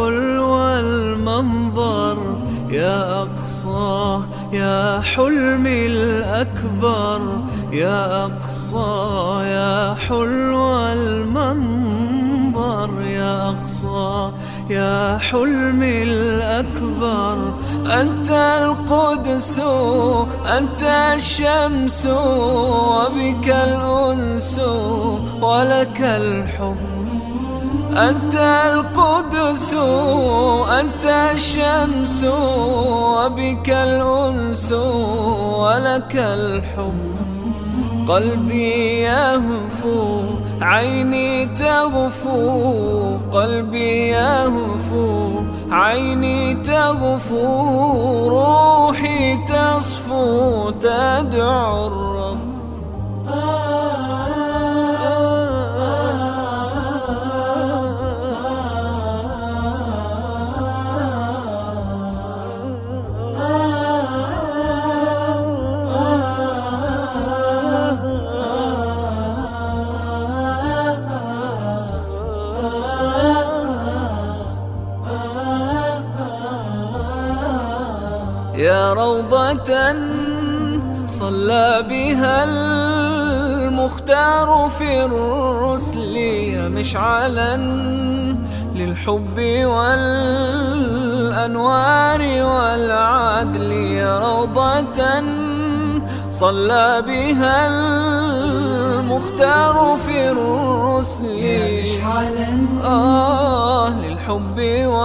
حلو المنظر يا أقصى يا حلمي الأكبر يا أقصى يا حلو المنظر يا أقصى يا حلمي الأكبر. أنت القدس أنت الشمس وبك الأنس ولك الحب. أنت القدس أنت الشمس وبك الأنس ولك الحب. قلبي يهفو عيني تغفو قلبي يهفو عيني تغفو روحي تصفو تدعو الرب. يا روضة صلى بها المختار في الرسل يا مشعلا للحب والأنوار والعدل. يا روضة صلى بها المختار في الرسل يا مشعلا للحب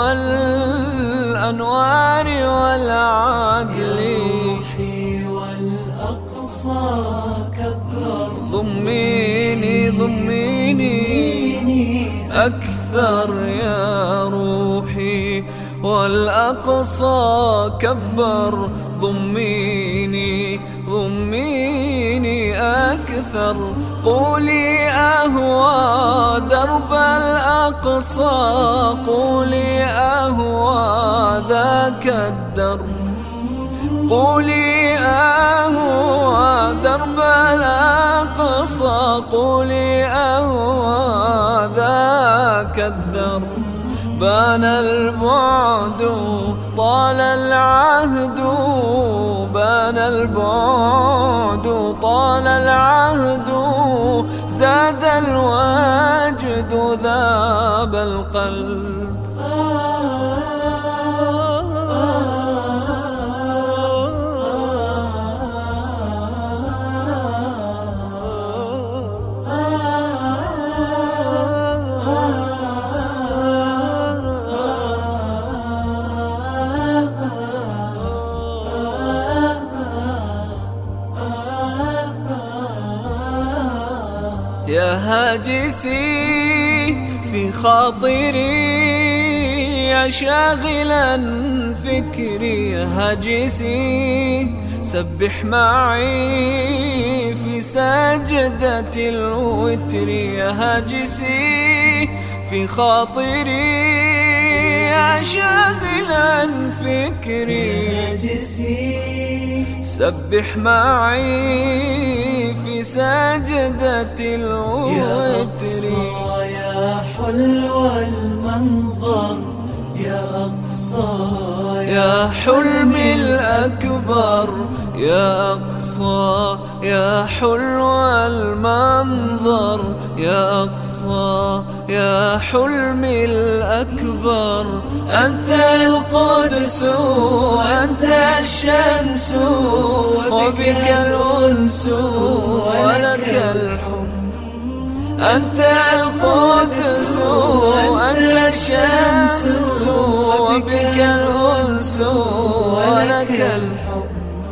والأنوار والعدل. روحي والأقصى كبر ضميني ضميني أكثر يا روحي والأقصى كبر. ضميني ضميني أكثر. قولي أهوى درب الأقصى قولي أهوى ذاك الدرب. قولي أهوى درب الأقصى قولي أهوى ذاك الدرب. بان البعد طال العهد بان البعد طال العهد زاد الوجد ذاب القلب. يا هاجسي في خاطري يا شاغلا فكري. يا هاجسي سبح معي في سجدة الوتر. يا هاجسي في خاطري يا شاغلا فكري. سبح معي في سجدة الوتر. يا حلو المنظر يا أقصى يا حلمي الأكبر يا أقصى يا حلو المنظر يا أقصى يا حلمي الأكبر. أنت القدس أنت الشمس وبك الأنس ولك الحب. أنت القدس أنت الشمس وبك الأنس ولك الحب.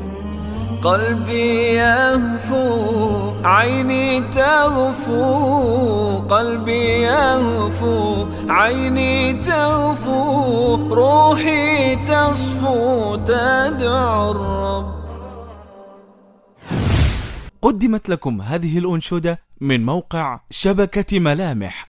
قلبي يهفو عيني تغفو قلبي يهفو عيني تغفو روحي تصفو تدعو الرب. قدمت لكم هذه الأنشودة من موقع شبكة ملامح.